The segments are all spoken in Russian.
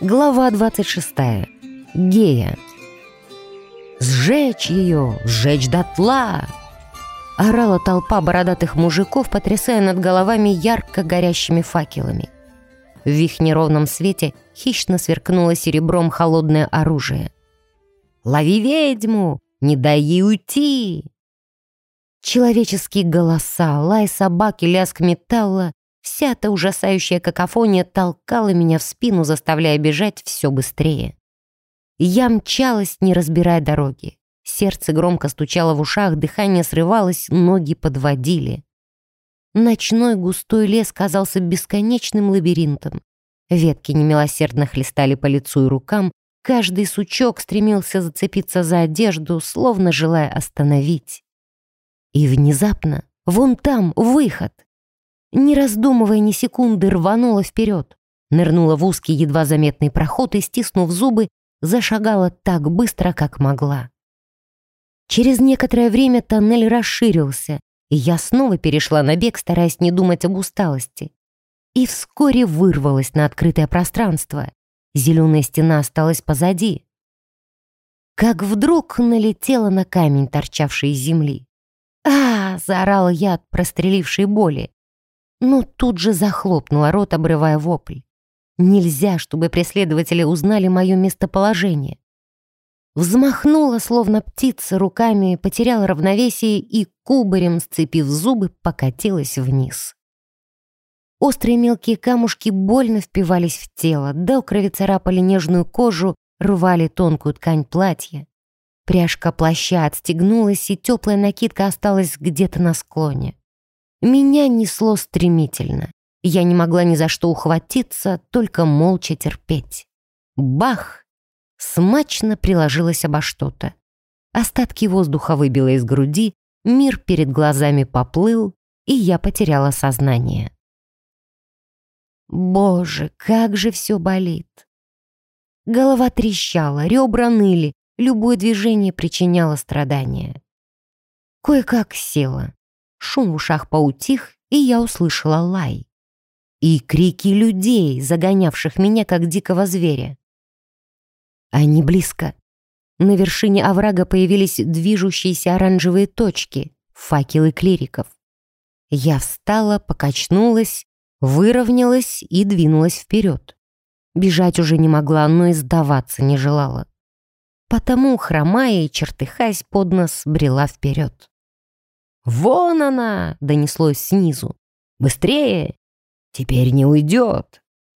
Глава 26. Гея. «Сжечь ее! Сжечь дотла!» орала толпа бородатых мужиков, потрясая над головами ярко горящими факелами. В их неровном свете хищно сверкнуло серебром холодное оружие. «Лови ведьму! Не дай ей уйти!» Человеческие голоса, лай собак и лязг металла, вся эта ужасающая какофония толкала меня в спину, заставляя бежать все быстрее. Я мчалась, не разбирая дороги. Сердце громко стучало в ушах, дыхание срывалось, ноги подводили. Ночной густой лес казался бесконечным лабиринтом. Ветки немилосердно хлестали по лицу и рукам, каждый сучок стремился зацепиться за одежду, словно желая остановить. И внезапно, вон там, выход. Не раздумывая ни секунды, рванула вперед, нырнула в узкий едва заметный проход и, стиснув зубы, зашагала так быстро, как могла. Через некоторое время тоннель расширился, и я снова перешла на бег, стараясь не думать об усталости. И вскоре вырвалась на открытое пространство. Зеленая стена осталась позади. Как вдруг налетела на камень, торчавший из земли. «А!» — заорала я от прострелившей боли. Но тут же захлопнула рот, обрывая вопль. Нельзя, чтобы преследователи узнали мое местоположение. Взмахнула, словно птица, руками, потеряла равновесие и, кубарем сцепив зубы, покатилась вниз. Острые мелкие камушки больно впивались в тело, до крови царапали нежную кожу, рвали тонкую ткань платья. Пряжка плаща отстегнулась, и теплая накидка осталась где-то на склоне. Меня несло стремительно. Я не могла ни за что ухватиться, только молча терпеть. Бах! Смачно приложилась обо что-то. Остатки воздуха выбило из груди, мир перед глазами поплыл, и я потеряла сознание. Боже, как же все болит! Голова трещала, ребра ныли, любое движение причиняло страдания. Кое-как села. Шум в ушах поутих, и я услышала лай. И крики людей, загонявших меня, как дикого зверя. Они близко. На вершине оврага появились движущиеся оранжевые точки, факелы клириков. Я встала, покачнулась, выровнялась и двинулась вперед. Бежать уже не могла, но и сдаваться не желала. Потому, хромая и чертыхаясь под нос, брела вперед. «Вон она!» — донеслось снизу. «Быстрее! Теперь не уйдет!»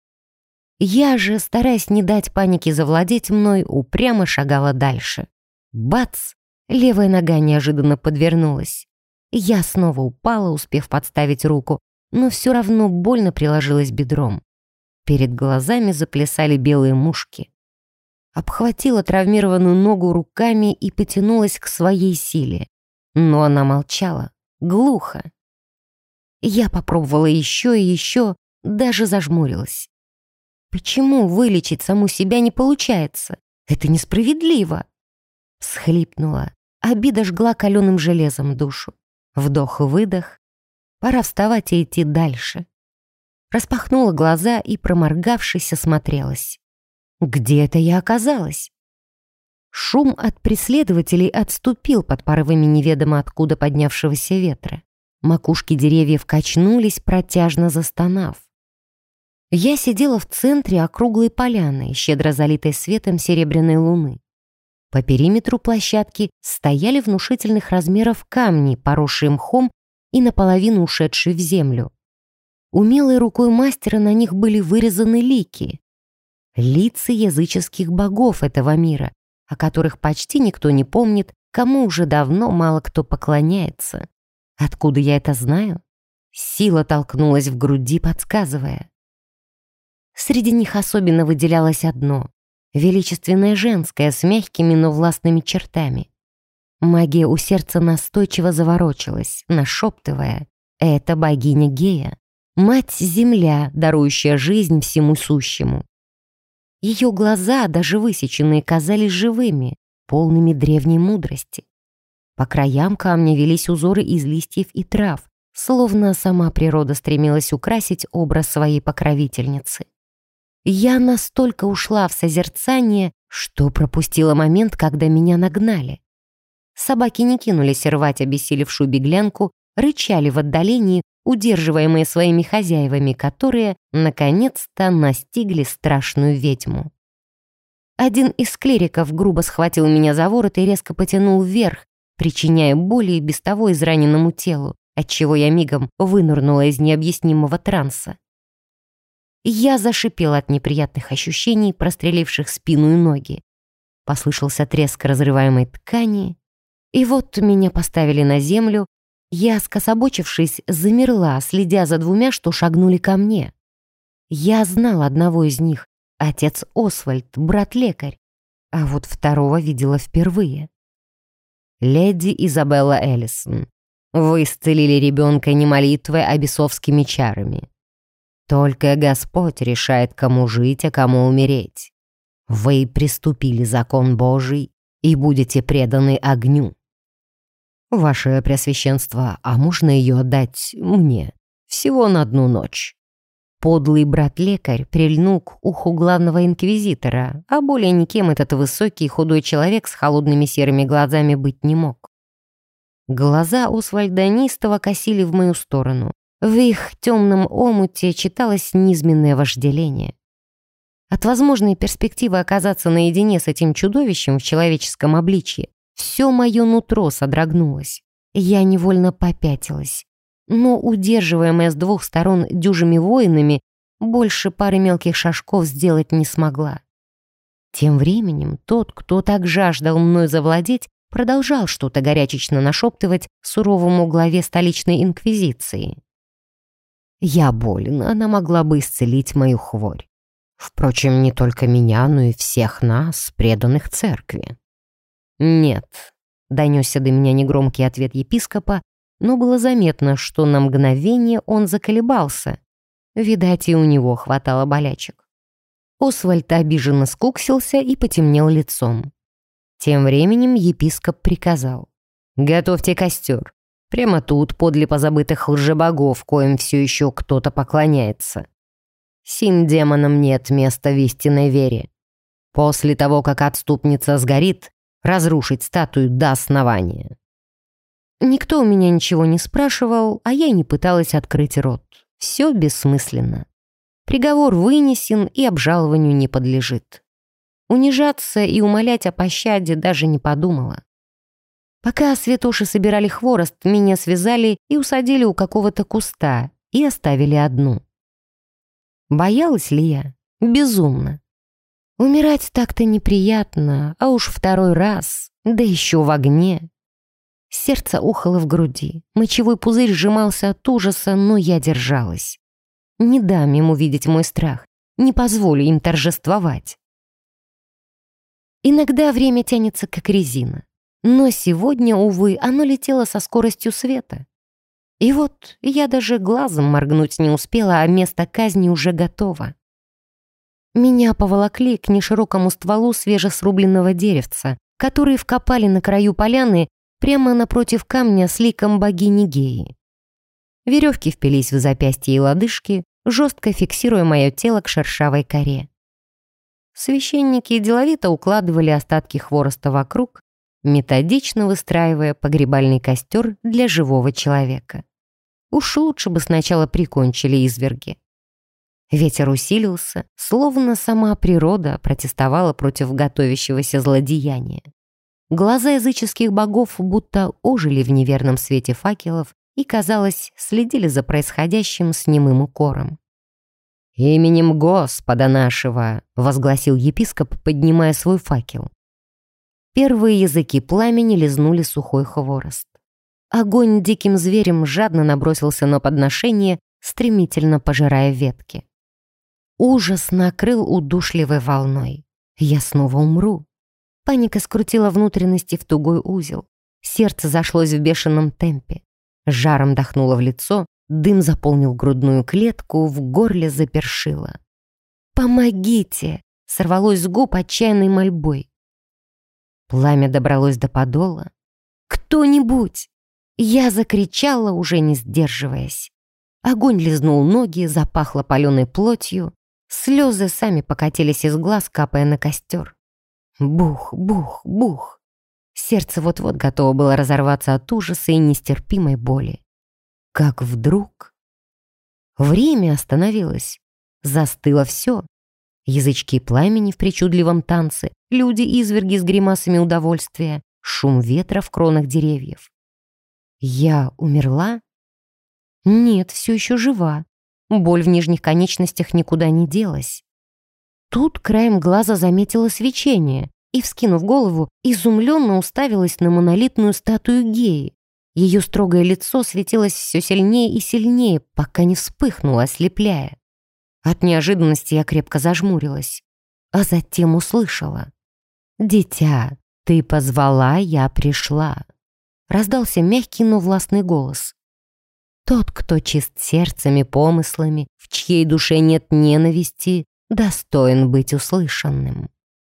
Я же, стараясь не дать панике завладеть мной, упрямо шагала дальше. Бац! Левая нога неожиданно подвернулась. Я снова упала, успев подставить руку, но все равно больно приложилась бедром. Перед глазами заплясали белые мушки. Обхватила травмированную ногу руками и потянулась к своей силе. Но она молчала, глухо. Я попробовала еще и еще, даже зажмурилась. Почему вылечить саму себя не получается? Это несправедливо. Всхлипнула. Обида жгла каленым железом душу. Вдох-выдох. Пора вставать и идти дальше. Распахнула глаза и, проморгавшись, осмотрелась. Где это я оказалась? Шум от преследователей отступил под порывами неведомо откуда поднявшегося ветра. Макушки деревьев качнулись, протяжно застонав. Я сидела в центре округлой поляны, щедро залитой светом серебряной луны. По периметру площадки стояли внушительных размеров камни, поросшие мхом и наполовину ушедшие в землю. Умелой рукой мастера на них были вырезаны лики. Лица языческих богов этого мира, о которых почти никто не помнит, кому уже давно мало кто поклоняется. Откуда я это знаю? Сила толкнулась в груди, подсказывая. Среди них особенно выделялось одно — величественное женское с мягкими, но властными чертами. Магия у сердца настойчиво заворочилась, нашептывая: «Это богиня Гея, мать-земля, дарующая жизнь всему сущему». Ее глаза, даже высеченные, казались живыми, полными древней мудрости. По краям камня велись узоры из листьев и трав, словно сама природа стремилась украсить образ своей покровительницы. Я настолько ушла в созерцание, что пропустила момент, когда меня нагнали. Собаки не кинулись рвать обессилевшую беглянку, рычали в отдалении, удерживаемые своими хозяевами, которые, наконец-то, настигли страшную ведьму. Один из клириков грубо схватил меня за ворот и резко потянул вверх, причиняя боли и без того израненному телу, отчего я мигом вынырнула из необъяснимого транса. Я зашипела от неприятных ощущений, простреливших спину и ноги. Послышался треск разрываемой ткани, и вот меня поставили на землю. Я, скособочившись, замерла, следя за двумя, что шагнули ко мне. Я знала одного из них, отец Освальд, брат-лекарь, а вот второго видела впервые. «Леди Изабелла Эллисон, вы исцелили ребенка не молитвой, а бесовскими чарами. Только Господь решает, кому жить, а кому умереть. Вы приступили закон Божий и будете преданы огню. Ваше Преосвященство, а можно ее отдать мне? Всего на одну ночь». Подлый брат-лекарь прильнул к уху главного инквизитора, а более никем этот высокий худой человек с холодными серыми глазами быть не мог. Глаза Освальда неистово косили в мою сторону. В их темном омуте читалось низменное вожделение. От возможной перспективы оказаться наедине с этим чудовищем в человеческом обличье все мое нутро содрогнулось. Я невольно попятилась. Но, удерживаемая с двух сторон дюжими воинами, больше пары мелких шажков сделать не смогла. Тем временем тот, кто так жаждал мной завладеть, продолжал что-то горячечно нашептывать суровому главе столичной инквизиции. Я болен, она могла бы исцелить мою хворь. Впрочем, не только меня, но и всех нас, преданных церкви. «Нет», — донесся до меня негромкий ответ епископа, но было заметно, что на мгновение он заколебался. Видать, и у него хватало болячек. Освальд обиженно скуксился и потемнел лицом. Тем временем епископ приказал: «Готовьте костер. Прямо тут, подле позабытых лжебогов, коим все еще кто-то поклоняется. Сим демонам нет места в истинной вере. После того, как отступница сгорит, разрушить статую до основания». Никто у меня ничего не спрашивал, а я и не пыталась открыть рот. Все бессмысленно. Приговор вынесен и обжалованию не подлежит. Унижаться и умолять о пощаде даже не подумала. Пока святоши собирали хворост, меня связали и усадили у какого-то куста и оставили одну. Боялась ли я? Безумно. Умирать так-то неприятно, а уж второй раз, да еще в огне. Сердце ухало в груди, мочевой пузырь сжимался от ужаса, но я держалась. Не дам им увидеть мой страх, не позволю им торжествовать. Иногда время тянется как резина, но сегодня, увы, оно летело со скоростью света. И вот я даже глазом моргнуть не успела, а место казни уже готово. Меня поволокли к неширокому стволу свежесрубленного деревца, который вкопали на краю поляны прямо напротив камня с ликом богини Геи. Веревки впились в запястья и лодыжки, жестко фиксируя мое тело к шершавой коре. Священники деловито укладывали остатки хвороста вокруг, методично выстраивая погребальный костер для живого человека. Уж лучше бы сначала прикончили изверги. Ветер усилился, словно сама природа протестовала против готовящегося злодеяния. Глаза языческих богов будто ожили в неверном свете факелов и, казалось, следили за происходящим с немым укором. «Именем Господа нашего!» — возгласил епископ, поднимая свой факел. Первые языки пламени лизнули сухой хворост. Огонь диким зверем жадно набросился на подношение, стремительно пожирая ветки. Ужас накрыл удушливой волной. Я снова умру. Паника скрутила внутренности в тугой узел. Сердце зашлось в бешеном темпе. Жаром дохнуло в лицо, дым заполнил грудную клетку, в горле запершило. «Помогите!» — сорвалось с губ отчаянной мольбой. Пламя добралось до подола. «Кто-нибудь!» Я закричала, уже не сдерживаясь. Огонь лизнул ноги, запахло паленой плотью. Слезы сами покатились из глаз, капая на костер. Бух, бух, бух. Сердце вот-вот готово было разорваться от ужаса и нестерпимой боли. Как вдруг время остановилось. Застыло все. Язычки пламени в причудливом танце, люди-изверги с гримасами удовольствия, шум ветра в кронах деревьев. Я умерла? Нет, все еще жива. Боль в нижних конечностях никуда не делась. Тут краем глаза заметила свечение и, вскинув голову, изумленно уставилась на монолитную статую Геи. Ее строгое лицо светилось все сильнее и сильнее, пока не вспыхнуло, ослепляя. От неожиданности я крепко зажмурилась, а затем услышала: «Дитя, ты позвала, я пришла». Раздался мягкий, но властный голос. «Тот, кто чист сердцем и помыслами, в чьей душе нет ненависти, достоин быть услышанным».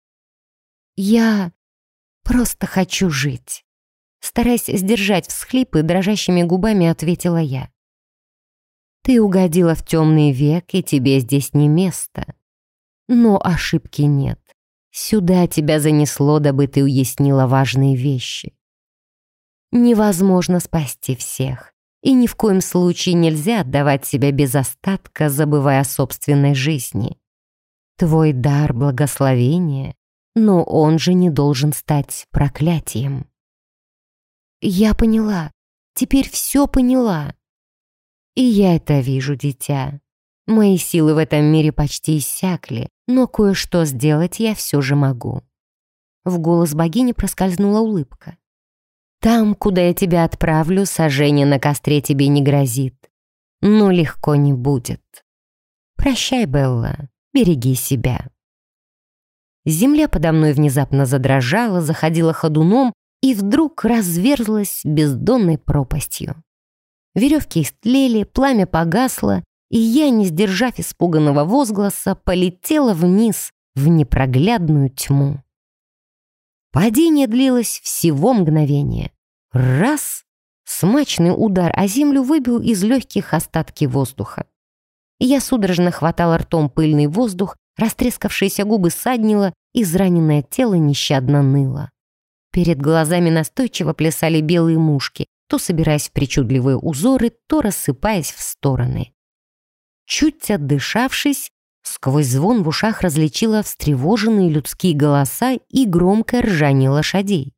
«Я просто хочу жить», — стараясь сдержать всхлипы, дрожащими губами ответила я. «Ты угодила в темный век, и тебе здесь не место. Но ошибки нет. Сюда тебя занесло, дабы ты уяснила важные вещи. Невозможно спасти всех, и ни в коем случае нельзя отдавать себя без остатка, забывая о собственной жизни. Твой дар — благословение, но он же не должен стать проклятием». Я поняла, теперь все поняла. И я это вижу, дитя. Мои силы в этом мире почти иссякли, но кое-что сделать я все же могу. В голос богини проскользнула улыбка. Там, куда я тебя отправлю, сожжение на костре тебе не грозит. Но легко не будет. Прощай, Белла, береги себя. Земля подо мной внезапно задрожала, заходила ходуном и вдруг разверзлась бездонной пропастью. Веревки истлели, пламя погасло, и я, не сдержав испуганного возгласа, полетела вниз в непроглядную тьму. Падение длилось всего мгновение. Раз! Смачный удар о землю выбил из легких остатки воздуха. Я судорожно хватала ртом пыльный воздух, растрескавшиеся губы саднило, израненное тело нещадно ныло. Перед глазами настойчиво плясали белые мушки, то собираясь в причудливые узоры, то рассыпаясь в стороны. Чуть отдышавшись, сквозь звон в ушах различила встревоженные людские голоса и громкое ржание лошадей.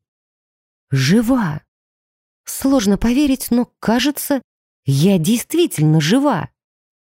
Жива! Сложно поверить, но, кажется, я действительно жива.